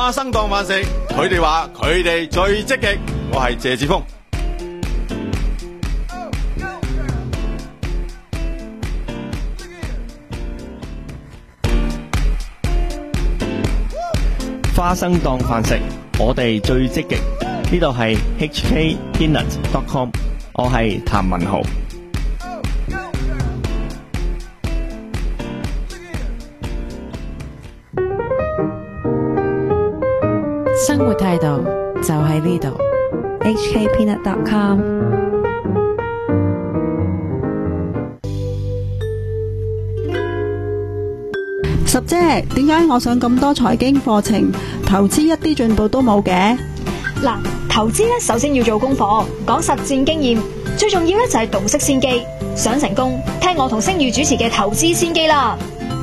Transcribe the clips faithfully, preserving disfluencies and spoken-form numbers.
花生當飯食，佢哋話佢哋最積極。我係謝志峰。 花生當飯食，我哋最積極。呢度係 h k peanut dot com， 我係譚文豪。 生活態度就喺呢度 h k peanut dot com。 十姐，點解我上咁多財經課程，投資一啲進步都冇嘅？ 嗱，投資咧首先要做功課，講實戰經驗，最重要咧就係洞悉先機。想成功，聽我同星宇主持嘅投資先機啦。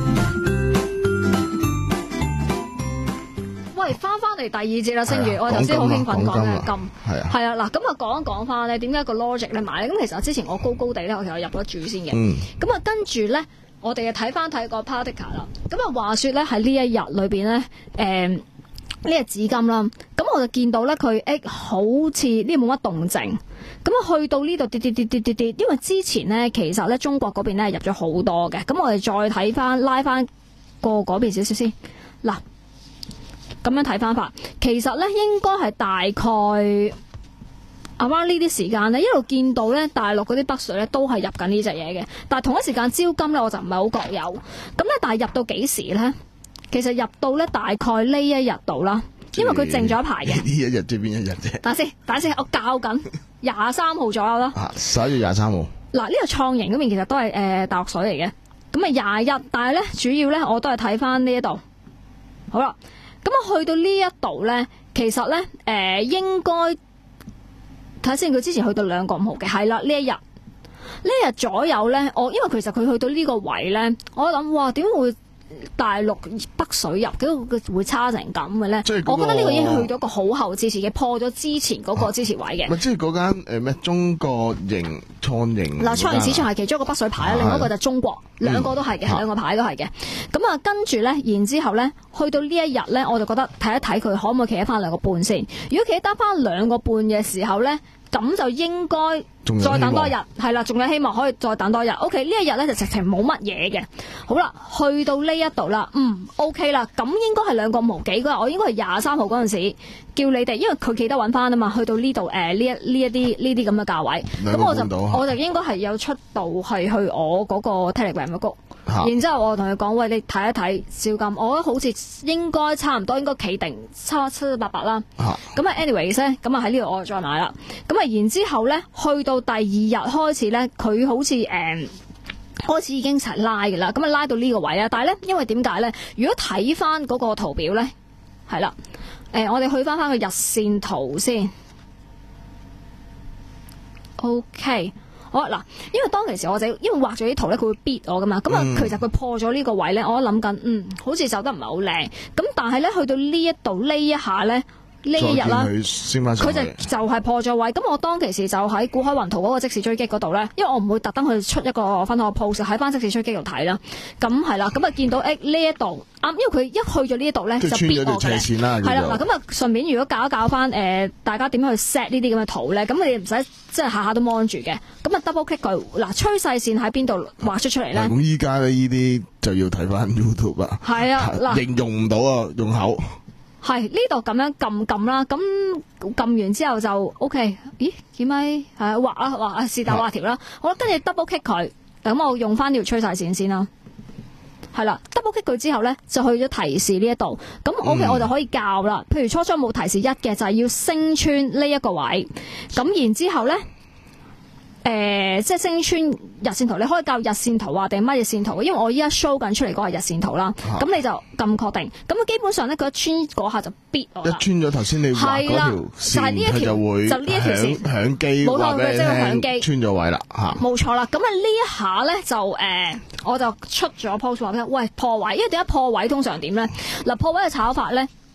喂，翻翻嚟第二節啦，星宇，我頭先好興奮講嘅金， 係啊， 係啊，嗱，咁啊講一講翻咧，點解個 logic 咧買咧？咁其實之前我高高地咧，我其實入咗注先嘅，咁啊跟住咧，我哋啊睇翻睇個 particle 啦，咁啊話說咧喺呢一日裏邊咧，誒。呢個紙金啦，咁我就見到咧佢誒好似呢冇乜動靜，咁啊去到呢度跌跌跌跌跌跌，因為之前咧其實咧中國嗰邊咧入咗好多嘅，咁我哋再睇翻拉翻過嗰邊少少先，嗱咁樣睇翻法，其實咧應該係大概啱啱呢啲時間咧一路見到咧大陸嗰啲北水咧都係入緊呢隻嘢嘅，但係同一時間招金咧我就唔係好覺有，咁咧但係入到幾時咧？其實入到咧大概呢一日度啦，因為佢靜咗一排嘅。 呢一日即係邊一日啫？ 等下先，等下先，我校緊廿三號左右啦。 啊，十一月廿三號。 嗱，呢個創盈嗰邊其實都係誒、呃、大陸水嚟嘅，咁啊廿一，但係咧主要咧我都係睇翻呢一度。好啦，咁啊去到呢一度咧，其實咧誒、呃、應該睇下先，佢之前去到兩個五毫嘅，係啦呢一日。呢一日左右咧，我因為其實佢去到呢個位咧，我諗哇點會？大陸北水入，嗰個會差成咁嘅咧？我覺得呢個已經去到一個好後支持嘅，破咗之前嗰個支持位嘅。 咪即係嗰間誒咩中國盈創盈嗱，創盈市場係其中一個北水牌，另外一個就係中國，兩個都係嘅，兩個牌都係嘅。咁啊，跟住咧，然之後咧，去到呢一日咧，我就覺得睇一睇佢可唔可以企得翻兩個半先。如果企得翻兩個半嘅時候咧，咁就應該再等多一日，係啦，仲有希望可以再等多一日。OK， 呢一日咧就直情冇乜嘢嘅。好啦，去到呢一度啦，嗯 OK 啦，咁應該係兩個無幾嗰日，我應該係廿三號嗰陣時叫你哋，因為佢記得揾翻啊嘛，去到呢度誒呢一呢一啲呢啲咁嘅價位，咁我就我就應該係有出到係去我嗰個 Telegram 嗰個。然之後我同佢講，喂，你睇一睇小金，我覺得好似應該差唔多應該企定差七七八八啦。咁啊 anyways 咧，咁啊喺呢度我就再買啦。咁啊然之後咧，去到第二日開始咧，佢好似誒、嗯、開始已經齊拉嘅啦。咁啊拉到呢個位啊，但係咧因為點解咧？如果睇翻嗰個圖表咧，係啦，誒、呃、我哋去翻翻個日線圖先。OK。好嗱，因為當其時我就因為畫咗啲圖咧，佢會 beat 我噶嘛，咁啊、嗯、其實佢破咗呢個位咧，我諗緊，嗯，好似走得唔係好靚，咁但係咧去到呢一度呢一下咧。呢一日啦，佢就就係破咗位。咁我當其時就喺股海雲圖嗰個即時追擊嗰度咧，因為我唔會特登去出一個分享個 post 喺翻即時追擊度睇啦。咁係啦，咁啊見到誒呢一度啱，因為佢一去咗呢一度咧就必我嘅。係啦，嗱咁啊順便如果教一教翻誒、呃、大家點樣去 set 呢啲咁嘅圖咧，咁你唔使即係下下都 mon 住嘅。咁啊 double click 佢嗱趨勢線喺邊度畫出出嚟咧？ 咁依家咧呢啲就要睇翻 YouTube 啦。係啊，嗱形容唔到啊，用口。 係呢度咁樣撳撳啦，咁撳完之後就 O K。咦，點解係畫啊畫啊是但畫條啦？好啦，跟住 double click 佢，咁我用翻條趨勢線先啦。係啦 ，double click 佢之後咧，就去咗提示呢一度。咁 O K，我就可以校啦。譬如初初冇提示一嘅，就係、是、要升穿呢一個位。咁然之後咧。誒、呃，即係升穿日線圖，你可以校日線圖啊，定乜嘢線圖？因為我依家 show 緊出嚟嗰個係日線圖啦。咁、啊、你就咁確定。咁基本上咧，佢一穿嗰下就必我啦。 一穿咗頭先你畫嗰條線，佢就會就呢一條線響機，冇錯，佢即係響機穿咗位啦。吓， 冇錯啦。咁啊呢一下咧就誒、呃，我就出咗 post 話俾佢，喂破位，因為點解破位通常點咧？嗱破位嘅炒法咧。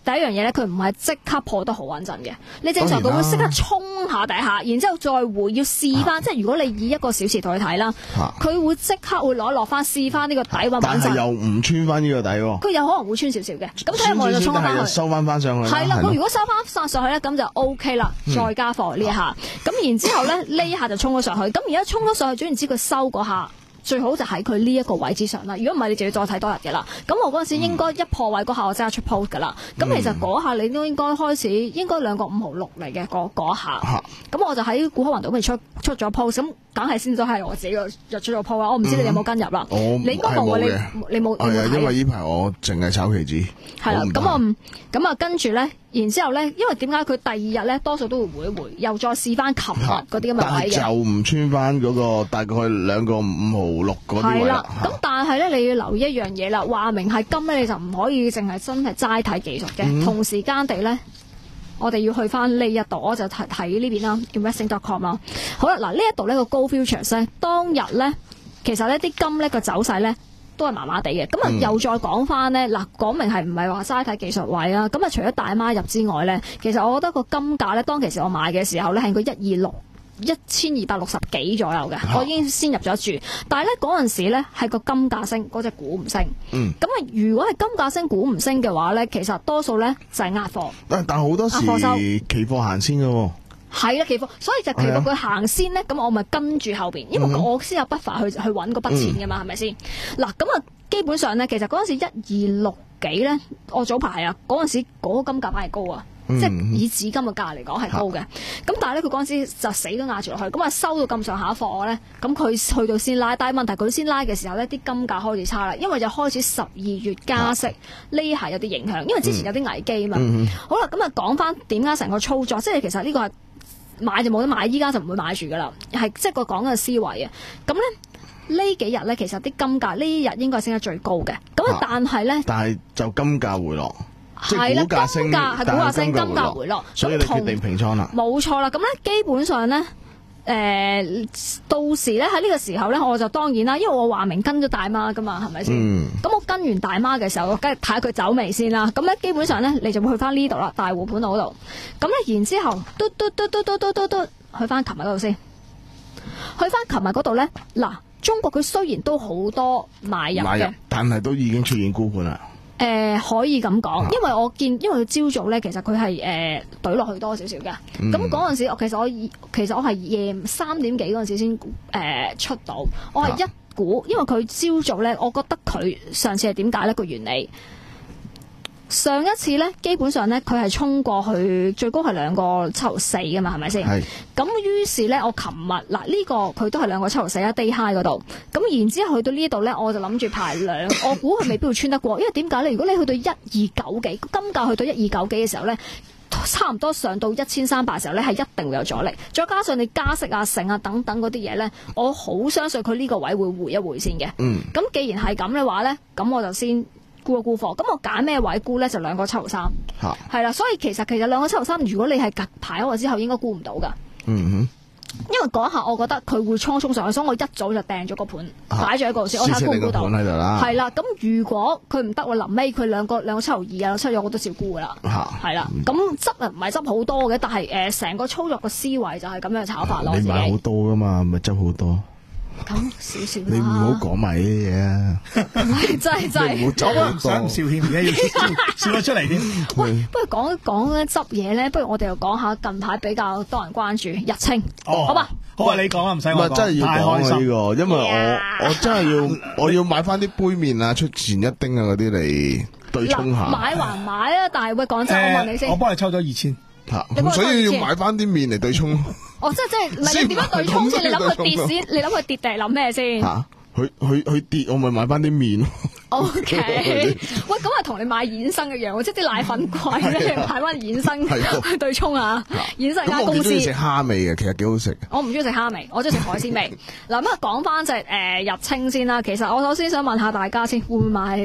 第一樣嘢咧，佢唔係即刻破得好穩陣嘅。你正常佢會識得衝下底下，然之後再回要試翻。即係如果你以一個小時同佢睇啦，佢會即刻會攞落翻試翻呢個底穩穩陣。 但係又唔穿翻呢個底喎。 佢有可能會穿少少嘅。咁睇下我就衝翻去。 收翻翻上去。 係啦，佢如果收翻翻上去咧，咁就 O K 啦。再加貨呢一下，咁然之後咧呢一下就衝咗上去。咁而家衝咗上去，總言之佢收嗰下。最好就喺佢呢一個位之上啦。如果唔係，你就要再睇多日嘅啦。咁我嗰陣時應該一破位嗰下，我即刻出 post 噶啦。咁、嗯、其實嗰下你都應該開始，應該兩個五毫六嚟嘅嗰下。咁、啊、我就喺股海雲度咪出出咗 post，咁梗係先咗係我自己個入咗個 post 啦。我唔知你有冇跟入啦、 嗯。 你應該冇嘅，你你冇。係啊， 因為呢排我淨係炒期指。 係啦，咁我咁啊跟住咧，然之後咧，因為點解佢第二日咧多數都會回一回，又再試翻琴日嗰啲咁嘅位嘅。但係就唔穿翻嗰個大概兩個五毫六嗰啲位啦。 咁但係咧，你要留意一樣嘢啦，話明係金咧，你就唔可以淨係真係齋睇技術嘅、嗯。同時間地咧，我哋要去翻呢一度，我就睇睇呢邊啦 investing dot com 啦。好啦，嗱呢一度呢個高 futures 咧，當日咧其實呢啲金咧個走勢咧都係麻麻地嘅。咁啊又再講翻咧，嗱講明係唔係話齋睇技術位啊？咁啊除咗大媽入之外咧，其實我覺得個金價咧，當其時我買嘅時候咧係個一二六。一千二百六十幾左右嘅、啊，我已經先入咗住。但係咧嗰陣時咧係個金價升，嗰隻股唔升。嗯。咁啊，如果係金價升，股唔升嘅話咧，其實多數咧就係壓貨。但但好多時期貨行先嘅喎。係啦，期貨，所以就期貨佢行先咧，咁我咪跟住後邊，因為我先有 buffer去去揾嗰筆錢嘅嘛，係咪先？嗱，咁啊，基本上咧，其實嗰陣時一二六幾咧，我早排啊，嗰陣時嗰個金價反而高啊。嗯、即係以紙金嘅價嚟講係高嘅，咁但係咧佢嗰陣時就死都壓住落去，咁啊收到咁上下貨咧，咁佢去到先拉，但係問題佢先拉嘅時候咧，啲金價開始差啦，因為就開始十二月加息呢下有啲影響，因為之前有啲危機啊嘛。嗯、好啦，咁啊講翻點解成個操作，即係其實呢個係買就冇得買，依家就唔會買住噶啦，係即係個講嘅思維啊。咁咧呢幾日咧，其實啲金價呢日應該係升得最高嘅，咁啊但係咧，但係就金價回落。係啦，金價係股價升，金價回落，所以你決定平倉啦。冇錯啦，咁咧基本上咧，誒、呃、到時咧喺呢個時候咧，我就當然啦，因為我話明跟咗大媽噶嘛，係咪先？咁、嗯、我跟完大媽嘅時候，我梗係睇下佢走未先啦。咁咧基本上咧，你就會去翻呢度啦，大戶盤嗰度。咁咧然之後，嘟嘟嘟嘟嘟嘟嘟嘟，去翻琴日嗰度先，去翻琴日嗰度咧，嗱，中國佢雖然都好多買入嘅，但係都已經出現沽盤啦。誒、呃，可以咁講，因為我見，因為佢朝早咧，其實佢係誒懟落去多少少嘅。咁嗰陣時，我其實我其實我係夜三點幾嗰陣時先誒、呃、出到，我係一股，因為佢朝早咧，我覺得佢上次係點解呢個原理？上一次咧，基本上咧，佢係衝過去最高係兩個七毫四㗎嘛，係咪先？係。咁於是咧，我琴日嗱呢個佢都係兩個七毫四啊 day high 嗰度。咁然之後去到呢度咧，我就諗住排兩，我估佢未必會穿得過，因為點解咧？如果你去到一二九幾，金價去到一二九幾嘅時候咧，差唔多上到一千三百嘅時候咧，係一定會有阻力。再加上你加息啊、成啊等等嗰啲嘢咧，我好相信佢呢個位會回一回先嘅。嗯。咁既然係咁嘅話咧，咁我就先沽一沽貨，咁我揀咩位沽咧？就兩個七毫三，係啦。所以其實其實兩個七毫三，如果你係隔排開之後，應該沽唔到噶。嗯哼，因為嗰下我覺得佢會倉衝上去，所以我一早就掟咗個盤，擺咗喺嗰度先。我睇沽唔沽到。係啦，咁如果佢唔得，我臨尾佢兩個兩個七毫二啊，七毫我都照沽噶啦。係啦，咁執啊唔係執好多嘅，但係誒成個操作個思維就係咁樣炒法咯。你買好多噶嘛，咪執好多。咁少少啦，你唔好講埋呢啲嘢啊！真係真係，唔好走啊！想笑添，而家要笑咗出嚟添。喂，不如講一講咧執嘢咧，不如我哋又講下近排比較多人關注日清，哦、好嘛？好啊，你講啊，唔使我講。唔係真係要講呢、這個，因為我、yeah. 我真係要我要買翻啲杯麵啊、出前一丁啊嗰啲嚟對沖下。買還買啊！但係喂，講真、呃，我問你先，我幫你抽咗二千。咁所以要買翻啲麵嚟對沖。哦，即係即係，唔係你點樣對沖先？你諗佢跌先，你諗佢跌定係諗咩先？吓，佢佢佢跌，我咪買翻啲麵咯。O K，喂，咁啊同你買衍生一樣，即係啲奶粉貴咧，買翻衍生去對沖啊。衍生間公司。我中意食蝦味嘅，其實幾好食。我唔中意食蝦味，我中意食海鮮味。嗱咁啊，講翻隻誒日清先啦。其實我首先想問下大家先，會唔會買你哋？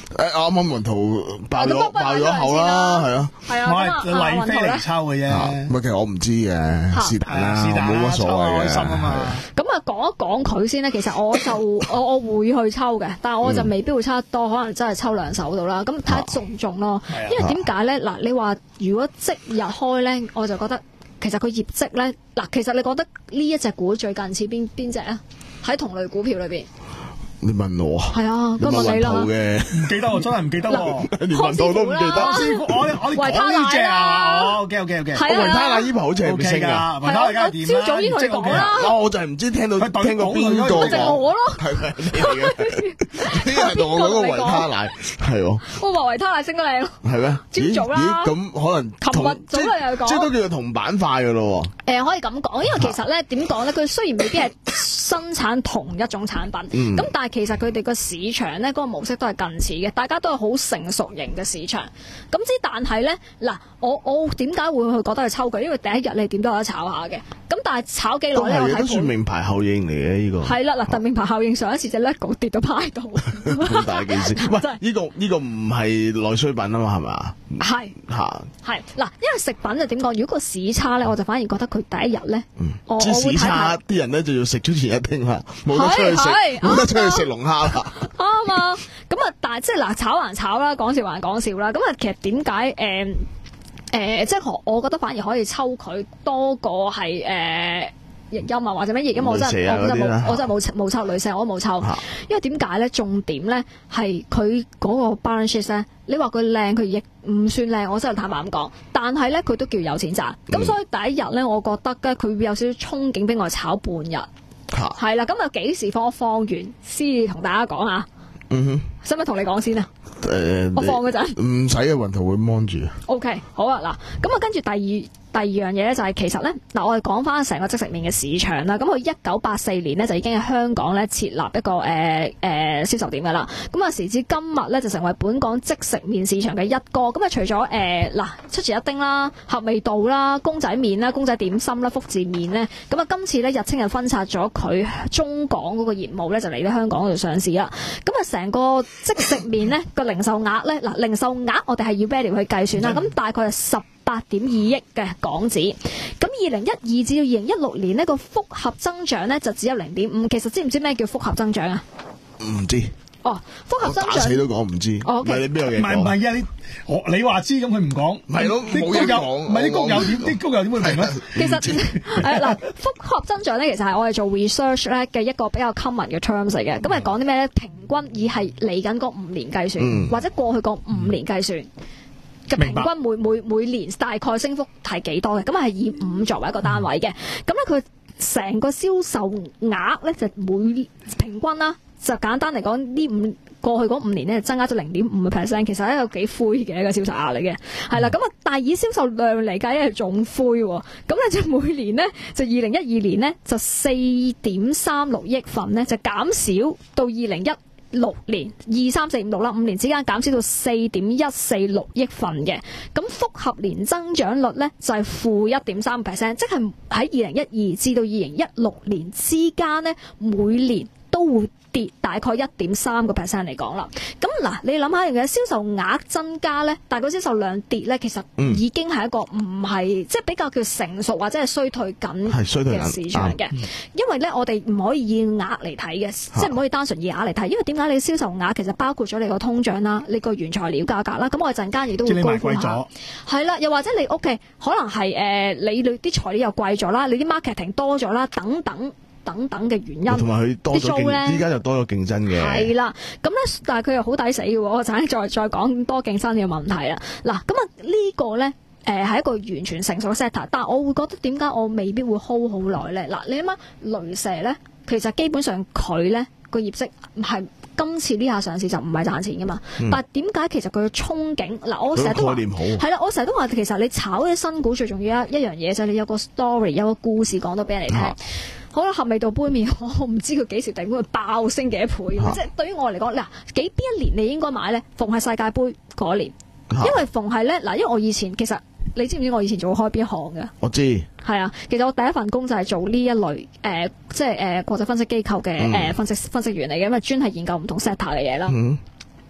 誒，啱啱雲圖爆咗爆咗口啦，係啊， 係啊， 我係麗飛嚟抽嘅啫。 唔係，其實我唔知嘅，是但啦，冇乜所謂嘅。 咁啊，講一講佢先咧。其實我就我我會去抽嘅，但係我就未必會抽得多，可能真係抽兩手到啦。咁睇下中唔中咯。因為點解咧？嗱，你話如果即日開咧，我就覺得其實佢業績咧，嗱，其實你覺得呢一隻股最近似邊邊隻啊？喺同類股票裏邊。 你問我係啊，咁問你啦。 唔記得我真係唔記得喎， 連雲圖都唔記得。 我我哋講呢隻啊，哦 OK OK OK。 維他奶呢排好似係升㗎， 維他奶梗係點啦？ 朝早已經同你講啦。 哦，我就係唔知聽到聽過邊個就我咯。 係咪你嚟嘅？呢係同我講個維他奶係喎。 我話維他奶升得靚咯。 係咩？ 朝早啦。 咦？咁可能琴日早嚟又講， 即係都叫做同板塊㗎咯。 誒，可以咁講，因為其實咧點講咧？佢雖然未必係生產同一種產品，咁但係其實佢哋個市場咧嗰個模式都係近似嘅，大家都係好成熟型嘅市場。咁之但係咧嗱，我我點解會去覺得去抽佢？因為第一日你點都有得炒下嘅。咁但係炒幾耐咧？我睇都算名牌效應嚟嘅呢個。係啦， 嗱，特名牌效應上一次隻 LEGO 跌到派到， 好大件事。喂，呢個呢個唔係內需品啊嘛，係咪？ 係嚇。 係嗱，因為食品就點講？如果個市差咧，我就反而覺得佢第一日咧，我知市差啲人咧就要食之前一丁啦，冇得出去食，冇得出去食龍蝦啦。 啱啊！咁啊，但係即係嗱，炒還炒啦，講笑還講笑啦。咁啊，其實點解誒誒，即係我我覺得反而可以抽佢多過係誒逆音啊，或者咩逆音，我真係我真係冇，我真係冇冇抽女性，我都冇抽。因為點解咧？重點咧係佢嗰個 balance sheet 咧，你話佢靚，佢亦唔算靚，我真係坦白咁講。但係咧，佢都叫有錢賺。咁、嗯、所以第一日咧，我覺得咧，佢會有少少憧憬，俾我炒半日。係啦，咁啊幾時放？我放完先同大家講啊。嗯哼，使唔使同你講先啊？誒、呃，我放嗰陣唔使嘅，雲圖會 mon 住。 O K， 好啊，嗱，咁啊跟住第二。第二樣嘢咧就係其實咧嗱，我哋講翻成個即食麵嘅市場啦。咁佢一九八四年呢，就已經喺香港咧設立一個誒誒、呃呃、銷售點㗎啦。咁啊時至今日咧就成為本港即食麵市場嘅一哥。咁啊除咗誒嗱出前一丁啦、合味道啦、公仔麵啦、公仔點心啦、福字麵咧，咁啊今次咧日清就分拆咗佢中港嗰個業務咧，就嚟到香港嗰度上市啦。咁啊成個即食麵咧個零售額咧嗱，零售額我哋係要 value 去計算啦。咁大概係十八點二億嘅港紙，咁二零一二至到二零一六年呢個複合增長呢就只有零點五。其實知唔知咩叫複合增長啊？ 唔知。 哦，複合增長， 打死都講唔知。 哦，唔係你邊有嘢講？ 唔係唔係啊！你我你話知咁佢唔講， 係咯，冇嘢講。 唔係啲工友點？啲工友點會明咧？ 其實誒嗱，複合增長咧，其實係我哋做 research 咧嘅一個比較 common 嘅 terms 嚟嘅。咁係講啲咩咧？平均以係嚟緊嗰五年計算，嗯、或者過去嗰五年計算。嘅平均每每每年大概升幅係幾多嘅？咁係以五作為一個單位嘅。咁咧佢成個銷售額咧就每平均啦，就簡單嚟講呢五過去嗰五年咧增加咗零點五個 percent， 其實係一個幾灰嘅一個銷售額嚟嘅。係啦，咁啊，但係以銷售量嚟計咧係仲灰喎。咁咧就每年咧就二零一二年咧就四點三六億份咧就減少到二零一六年二三四五六啦，五年之間減少到四點一四六億份嘅，咁複合年增長率咧就係負一點三 percent， 即係喺二零一二至到二零一六年之間咧，每年都會跌大概一點三個 percent 嚟講啦。咁嗱，你諗下，嘅銷售額增加咧，但係個銷售量跌咧，其實已經係一個唔係、嗯、即係比較叫成熟或者係衰退緊嘅市場嘅。因為咧，我哋唔可以以額嚟睇嘅，即係唔可以單純以額嚟睇。因為點解你銷售額其實包括咗你個通脹啦，你個原材料價格啦。咁我陣間亦都會高估下。係啦，又或者你屋企可能係誒、呃、你啲材料又貴咗啦，你啲 marketing 多咗啦，等等。等等嘅原因， 同埋佢多咗競，依家就多咗競爭嘅。 係啦，咁咧，但係佢又好抵死嘅喎。我陣間再再講多競爭嘅問題啦。嗱，咁啊呢個咧，誒係一個完全成熟嘅 sector，但係我會覺得點解我未必會 hold 好耐咧？嗱，你諗下雷蛇咧，其實基本上佢咧個業績係今次呢下上市就唔係賺錢嘅嘛。嗯、但係點解其實佢嘅憧憬嗱，我成日都話係啦，我成日都話其實你炒啲新股最重要一一樣嘢就係你有個 story， 有個故事講到俾人哋聽。啊好啦，合味道杯麵，我唔知佢幾時定會爆升幾倍，啊、即係對於我嚟講，嗱幾邊一年你應該買咧？逢係世界盃嗰年，啊、因為逢係咧嗱，因為我以前其實你知唔知我以前做開邊行嘅？ 我知係啊，其實我第一份工就係做呢一類誒、呃，即係誒、呃、國際分析機構嘅誒、嗯呃、分析分析員嚟嘅，因為專係研究唔同 sector 嘅嘢啦。嗯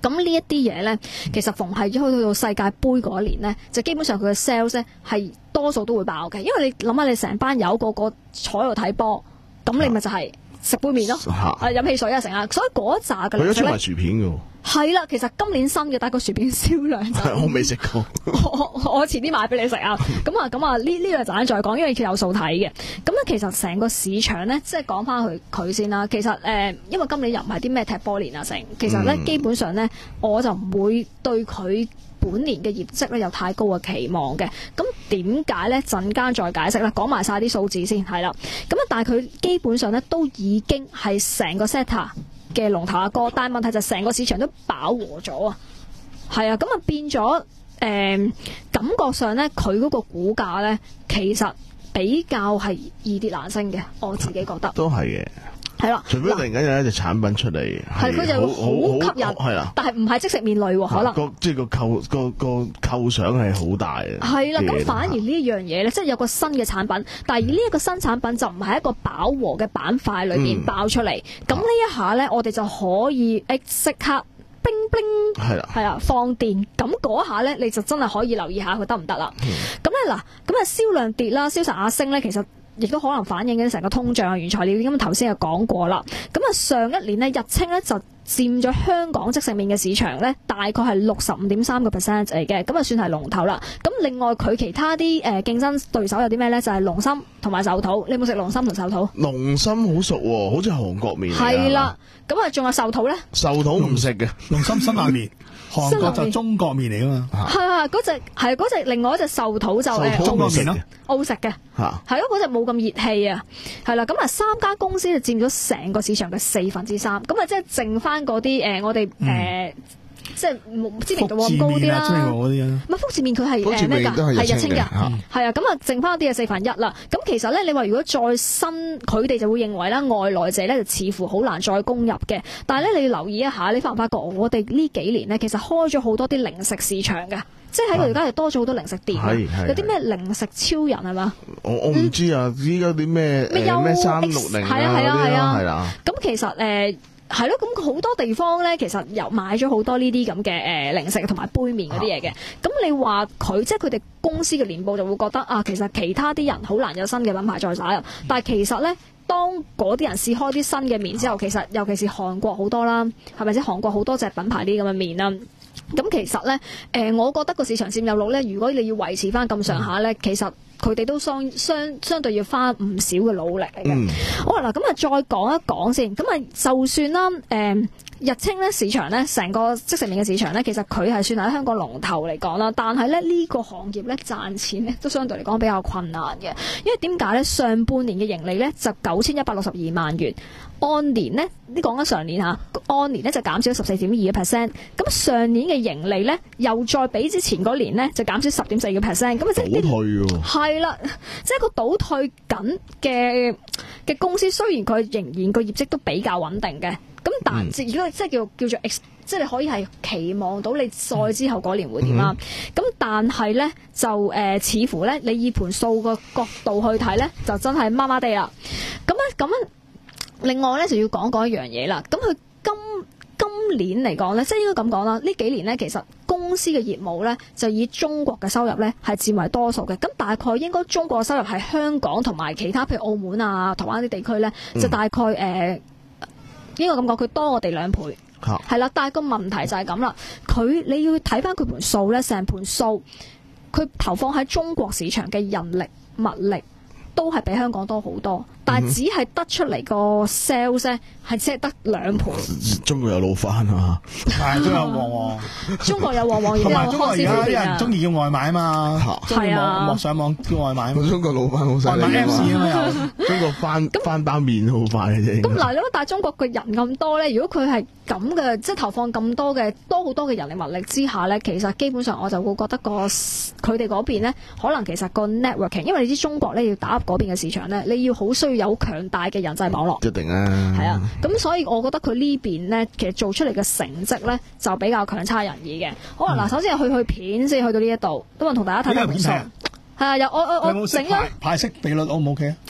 咁呢一啲嘢咧，其實逢係去到世界盃嗰一年咧，就基本上佢嘅 sales 咧係多數都會爆嘅，因為你諗下你成班友個個坐喺度睇波，咁你咪就係食杯麵咯，啊飲汽水啊成啊，所以嗰一紮嘅零食咧，佢都出埋薯片嘅。係啦，其實今年新嘅，但係個薯片銷量就我未食過。 我我遲啲買俾你食啊！咁啊咁啊，呢呢個陣再講，因為佢有數睇嘅。咁咧其實成個市場咧，即係講翻佢佢先啦。其實誒、呃，因為今年又唔係啲咩踢波年啊成，其實咧、嗯、基本上咧，我就唔會對佢本年嘅業績咧有太高嘅期望嘅。咁點解咧？陣間再解釋啦，講埋晒啲數字先係啦。咁啊，但係佢基本上咧都已經係成個 sector嘅龍頭阿哥，但係問題就成個市場都飽和咗啊，係啊，咁啊變咗誒、呃、感覺上咧，佢嗰個股價咧其實比較係易跌難升嘅，我自己覺得都係嘅， 係啦， 除非突然間有一隻產品出嚟， 係佢就會好吸引，係啦，但係唔係即食麵類喎，可能個即係個構個個構想係好大嘅， 係啦，咁反而呢一樣嘢咧，即係有個新嘅產品，但係呢一個新產品就唔係一個飽和嘅板塊裏邊爆出嚟，咁、嗯、呢一下咧，我哋就可以誒即刻冰冰係啦，係啊放電，咁嗰下咧你就真係可以留意下佢得唔得啦。咁咧嗱，咁啊銷量跌啦，銷售額升咧，其實亦都可能反映緊成個通脹啊、原材料。咁頭先就講過啦。咁啊上一年咧，日清咧就佔咗香港即食麵嘅市場咧，大概係六十五點三個 percent 嚟嘅，咁啊算係龍頭啦。咁另外佢其他啲誒競爭對手有啲咩咧？就係、是、龍心同埋壽桃。你有冇食龍心同壽桃？ 龍心好熟喎、哦，好似韓國麵嚟。 係啦，咁啊仲有壽桃咧？ 壽桃唔食嘅， 龍心辛辣麵。韓國就中國麵嚟噶嘛， 係係嗰隻係嗰隻，另外一隻壽桃就誒中國麵咯， 澳食嘅，係咯嗰隻冇咁熱氣啊，係啦，咁啊三家公司就佔咗成個市場嘅四分之三，咁啊即係剩翻嗰啲誒我哋誒。 嗯呃即係知名度咁高啲啦，唔係福字麵佢係誒咩㗎？係日清㗎，係啊，咁啊剩翻啲嘅四分一啦。咁其實咧，你話如果再新，佢哋就會認為啦，外來者咧就似乎好難再攻入嘅。但係咧，你要留意一下，你發唔發覺我哋呢幾年咧，其實開咗好多啲零食市場嘅，即係喺佢而家又多咗好多零食店，有啲咩零食超人係嘛？ 我我唔知啊，依家啲咩咩三六零係啊係啊係啊， 係啦。 咁其實誒。係咯，咁好多地方咧，其實又買咗好多呢啲咁嘅誒零食同埋杯麵嗰啲嘢嘅。咁、啊、你話佢即係佢哋公司嘅年報就會覺得啊，其實其他啲人好難有新嘅品牌再打入。但係其實咧，當嗰啲人試開啲新嘅麵之後，其實尤其是韓國好多啦，係咪先？韓國好多隻品牌啲咁嘅麵啦。咁其實咧，誒、呃，我覺得個市場佔有率咧，如果你要維持翻咁上下咧，嗯、其實佢哋都相相相對要花唔少嘅努力嚟嘅。嗯、好啦，嗱，咁啊，再講一講先。咁啊，就算啦，誒、呃，日清咧市場咧，成個即食麵嘅市場咧，其實佢係算係喺香港龍頭嚟講啦。但係咧呢、呢個行業咧賺錢咧都相對嚟講比較困難嘅，因為點解咧？上半年嘅盈利咧就九千一百六十二萬元。按年呢，呢講緊上年嚇，按年呢就減少十四點二個 percent。咁上年嘅盈利呢，又再比之前嗰年呢，就減少十點四個 percent。咁啊，即係倒退喎。係啦，即係個倒退緊嘅嘅公司，雖然佢仍然個業績都比較穩定嘅，咁但係如果即係叫叫做 ex，即係你可以係期望到你再之後嗰年會點啦。咁、嗯、但係呢，就誒、呃，似乎呢，你以盤數個角度去睇呢，就真係麻麻地啦。咁咧咁樣。另外咧就要講講一樣嘢啦，咁佢今今年嚟講咧，即係應該咁講啦，呢幾年咧其實公司嘅業務咧就以中國嘅收入咧係佔為多數嘅，咁大概應該中國嘅收入係香港同埋其他譬如澳門啊、台灣啲地區咧，就大概誒、呃、應該咁講，佢多我哋兩倍，係、啊、啦，但係個問題就係咁啦，佢你要睇翻佢盤數咧，成盤數佢投放喺中國市場嘅人力物力都係比香港多好多。但係只係得出嚟個 sales 咧，係只係得兩倍。 中國有老翻啊， 係都有旺旺。 中國有旺旺，同埋中國而家啲人中意叫外賣啊嘛，係啊，莫上網叫外賣。 中國老翻好犀利啊嘛，中國翻翻包麵好快嘅啫。 咁嗱，但係中國嘅人咁多咧，如果佢係咁嘅，即係投放咁多嘅多好多嘅人力物力之下咧，其實基本上我就會覺得個佢哋嗰邊咧，可能其實個 networking， 因為你知中國咧要打入嗰邊嘅市場咧，你要好需要有強大嘅人際網絡， 一定啊， 係啊，咁所以我覺得佢呢邊咧，其實做出嚟嘅成績咧就比較強差人意嘅。好啊，嗱、嗯，首先去去片先去到呢一度，咁啊同大家睇睇盤數，係啊，有我我我整咗派息比率 O 唔 O K 啊？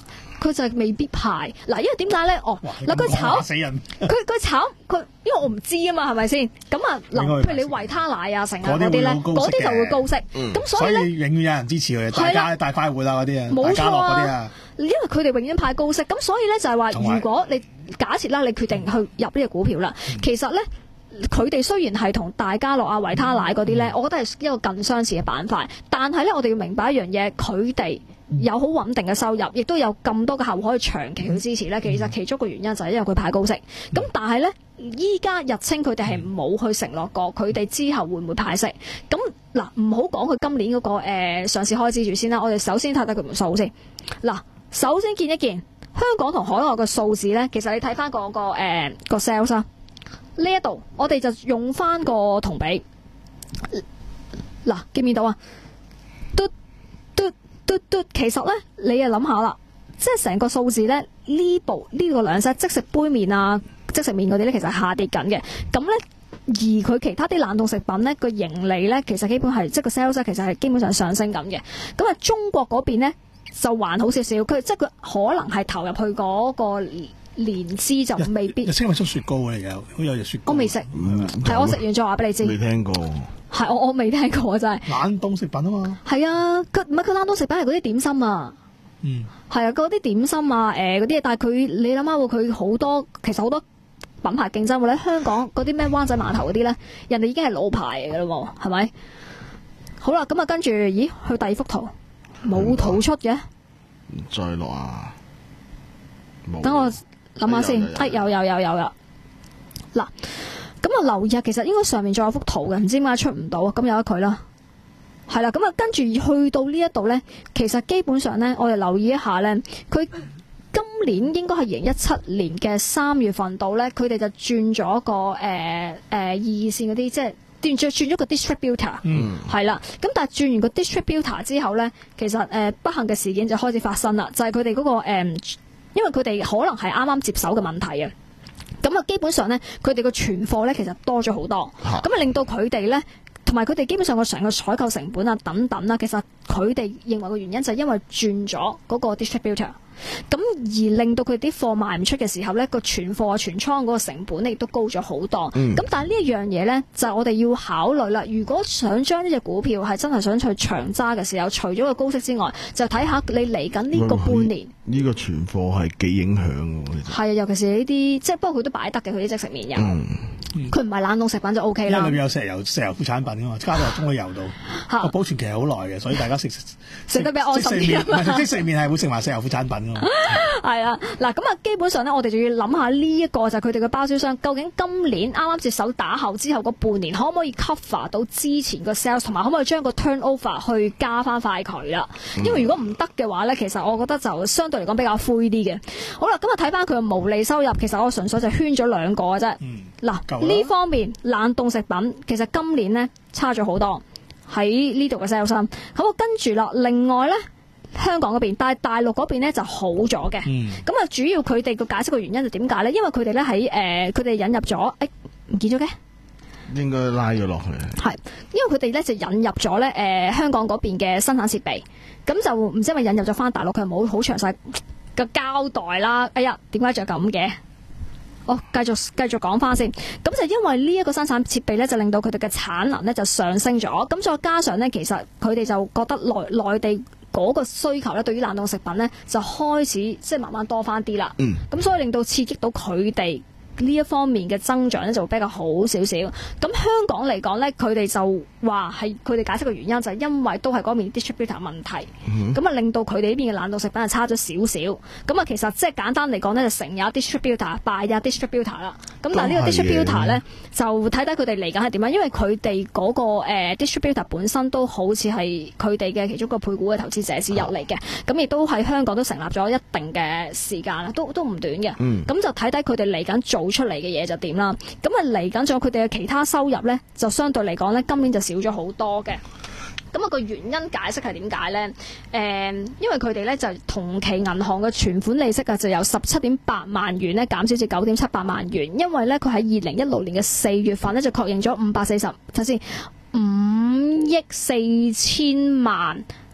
佢就係未必派嗱，因為點解咧？哦，嗱佢炒死人， 佢佢炒佢，因為我唔知啊嘛，係咪先？咁啊嗱，譬如你維他奶啊、成啊嗰啲咧，嗰啲就會高息。咁、嗯、所以咧， 永遠有人支持佢，大家大快活啊嗰啲啊， 冇錯嗰啲啊。 因為佢哋永遠派高息，咁所以咧就係話，如果你假設啦，你決定去入呢隻股票啦，嗯、其實咧。佢哋雖然係同大家樂啊、維他奶嗰啲咧，我覺得係一個更相似嘅板塊，但係咧我哋要明白一樣嘢，佢哋有好穩定嘅收入，亦都有咁多嘅客戶可以長期去支持咧。其實其中個原因就係因為佢派高息。咁但係咧，依家日清佢哋係冇去承諾過，佢哋之後會唔會派息？咁嗱，唔好講佢今年嗰、嗰個、呃、上市開支住先啦。我哋首先睇睇佢條數先。嗱，首先見一見香港同海外嘅數字咧，其實你睇翻嗰個誒、呃、個 sales 啊。呢一度我哋就用翻個同比，嗱見唔見到啊？嘟嘟嘟嘟，其實咧你又諗下啦，即係成個數字咧呢部呢、這個兩隻即食杯麵啊、即食麵嗰啲咧，其實係下跌緊嘅。咁咧而佢其他啲冷凍食品咧個盈利咧，其實基本係即係個 sales 其實係基本上上升緊嘅。咁啊中國嗰邊咧就還好少少，佢即係佢可能係投入去嗰、那個。年資就未必。 日清咪出雪糕嚟嘅，好有隻雪糕。 我未食，係、嗯、我食完再話俾你知。 未聽過。 係我我未聽過真係。 冷凍食品啊嘛。係啊，佢唔係佢冷凍食品係嗰啲點心啊。 嗯。 係啊，嗰啲點心啊，誒嗰啲，但係佢你諗下喎，佢好多其實好多品牌競爭喎。喺香港嗰啲咩灣仔碼頭嗰啲咧，人哋已經係老牌嚟㗎啦，係咪？好啦，咁啊跟住，咦？去第二幅圖冇圖出嘅。 再落啊！ 等我。諗下先，哎有有有有有，嗱，咁啊留意啊，其實應該上面仲有幅圖嘅，唔知點解出唔到啊，咁由得佢啦，係啦，咁啊跟住去到呢一度咧，其實基本上咧，我哋留意一下咧，佢今年應該係二零一七年嘅三月份度咧，佢哋就轉咗個誒誒、呃呃、二線嗰啲，即係轉咗轉咗個 distributor，嗯，係啦，咁但係轉完個 distributor 之後咧，其實誒、呃、不幸嘅事件就開始發生啦，就係佢哋嗰個誒。呃因為佢哋可能係啱啱接手嘅問題啊，咁啊基本上咧，佢哋個存貨咧其實多咗好多，咁啊令到佢哋咧，同埋佢哋基本上個成個採購成本啊等等啦，其實佢哋認為個原因就係因為轉咗嗰個 distributor。咁而令到佢啲貨賣唔出嘅時候咧，個存貨啊、存倉嗰個成本亦都高咗好多。咁、嗯、但係呢一樣嘢咧，就係我哋要考慮啦。如果想將呢隻股票係真係想去長揸嘅時候，除咗個高息之外，就睇下你嚟緊呢個半年呢、這個存貨係幾影響嘅。係啊，尤其是呢啲即係，不過佢都擺得嘅，佢啲即食麵油。佢唔係冷凍食品就 O K 啦。 因為裏邊有石油、石油副產品噶嘛，加到中海油度，個保存期係好耐嘅，所以大家食食得比較安心啲。 唔係即食麵係會食埋石油副產品噶嘛。 係啊，嗱咁啊，基本上咧，我哋就要諗下呢一個就係佢哋嘅包銷商，究竟今年啱啱接手打後之後嗰半年，可唔可以 cover 到之前個 sales， 同埋可唔可以將個 turnover 去加翻塊佢啦？因為如果唔得嘅話咧，其實我覺得就相對嚟講比較灰啲嘅。好啦，咁啊睇翻佢嘅毛利收入，其實我純粹就圈咗兩個嘅啫。嗱、嗯，呢方面冷凍食品其實今年咧差咗好多喺呢度嘅 sales 商。咁我跟住啦，另外咧。香港嗰邊，但係大陸嗰邊咧就好咗嘅。咁、嗯、啊，主要佢哋個解釋嘅原因就點解咧？因為佢哋咧喺誒，佢哋引入咗，誒、欸、唔見咗嘅， 應該拉咗落去。 係，因為佢哋咧就引入咗咧誒香港嗰邊嘅生產設備，咁就唔知係咪引入咗翻大陸，佢冇好詳細嘅交代啦。哎呀，點解就咁嘅？哦，繼續繼續講翻先。咁就因為呢一個生產設備咧，就令到佢哋嘅產能咧就上升咗。咁再加上咧，其實佢哋就覺得內內地嗰個需求咧，對於冷凍食品咧，就開始即係慢慢多翻啲啦。嗯，咁所以令到刺激到佢哋呢一方面嘅增長咧，就會比較好少少。咁香港嚟講咧，佢哋就話係佢哋解釋嘅原因就係因為都係嗰邊 distributor 問題，咁、嗯、啊令到佢哋呢邊嘅冷凍食品係差咗少少。咁啊其實即係簡單嚟講咧，就成有 distributor 敗有 distributor 啦。咁但係呢個 distributor 咧就睇睇佢哋嚟緊係點樣，因為佢哋嗰個、呃、distributor 本身都好似係佢哋嘅其中一個配股嘅投資者之一嚟嘅。咁亦都喺香港都成立咗一定嘅時間啦，都都唔短嘅。咁、嗯、就睇睇佢哋嚟緊做出嚟嘅嘢就點啦。咁啊嚟緊仲有佢哋嘅其他收入咧，就相對嚟講咧，今年就少咗好多嘅。咁啊個原因解釋係點解咧？誒、嗯，因為佢哋咧就同期銀行嘅存款利息啊，就由十七點八萬元咧減少至九點七八萬元。因為咧佢喺二零一六年嘅四月份咧就確認咗五百四十，睇先五億四千萬。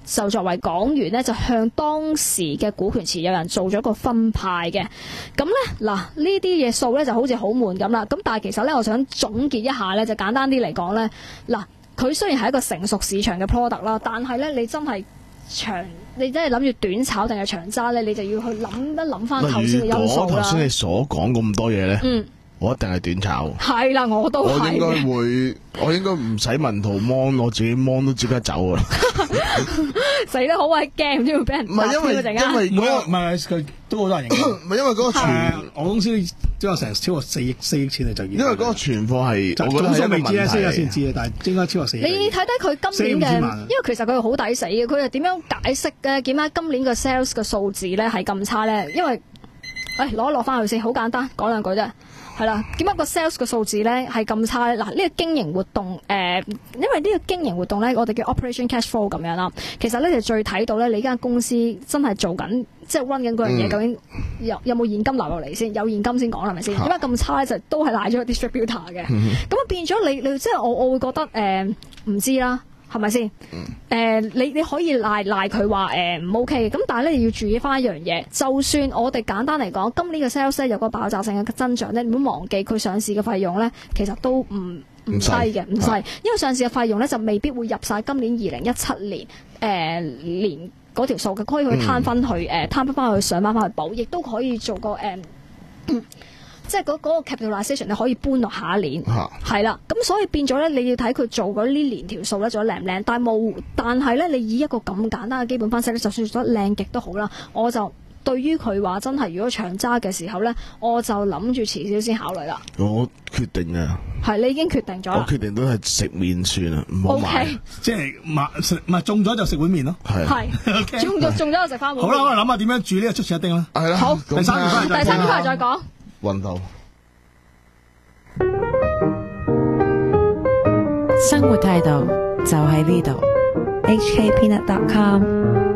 就作為港元咧，就向當時嘅股權持有人做咗一個分派嘅。咁咧嗱，呢啲嘢數咧就好似好悶咁啦。咁但係其實咧，我想總結一下咧，就簡單啲嚟講咧，嗱，佢雖然係一個成熟市場嘅 product 啦，但係咧你真係長，你真係諗住短炒定係長揸咧，你就要去諗一諗翻頭先嘅因素啦。 頭先你所講咁多嘢咧，嗯。我一定係短炒。 係啦，我都係。 我應該會，我應該唔使問圖芒，我自己芒都即刻走啊！ 死得好鬼驚，唔知會俾人唔係因為因為嗰個唔係佢都好多人認。 唔係因為嗰個存， 我公司都有成超過四億四億錢你就因為嗰個存貨係，我覺得係一個問題。先有先知啊，但係應該超過四億。 你睇睇佢今年嘅，因為其實佢好抵死嘅，佢係點樣解釋嘅？點解今年嘅 sales 嘅數字咧係咁差咧？因為，誒攞一攞翻去先，好簡單，講兩句啫。係啦，點解個 sales 嘅數字咧係咁差咧？嗱，呢個經營活動誒、呃，因為呢個經營活動咧，我哋叫 operation cash flow 咁樣啦。其實咧就最睇到咧，你呢間公司真係做緊，即係 run 緊嗰樣嘢，究竟有有冇現金流落嚟先？有現金先講係咪先？點解咁差咧？就都係賴咗個 distributor 嘅。咁、嗯、啊變咗你你即係我我會覺得誒唔、呃、知啦。係咪先？誒、呃，你你可以賴賴佢話誒唔 OK 嘅，咁但係咧你要注意翻一樣嘢，就算我哋簡單嚟講，今年嘅 sales 有個爆炸性嘅增長咧，你唔好忘記佢上市嘅費用咧，其實都唔唔低嘅，唔細，因為上市嘅費用咧就未必會入晒今年二零一七年誒、呃、年嗰條數嘅，可以去攤分去誒攤分翻去上翻翻去補，亦都可以做個誒。呃嗯即係嗰嗰個 capitalization 你可以搬落下一年，係啦、啊，咁所以變咗咧，你要睇佢做嗰呢年條數咧做得靚唔靚，但係冇，但係咧你以一個咁簡單嘅基本分析咧，就算做得靚極都好啦，我就對於佢話真係如果長揸嘅時候咧，我就諗住遲少先考慮啦。 我決定啊， 係你已經決定咗啦。 我決定都係食麵算啦，唔好買。 Okay. 即係買食唔係中咗就食碗麵咯。係係中咗中咗就食翻碗麵。 好啦，我哋諗下點樣煮呢個出前一丁啦。 係啦， 好， 第三第三點翻嚟再講。 運動。 生活態度就喺呢度 ，H K Peanut dot com。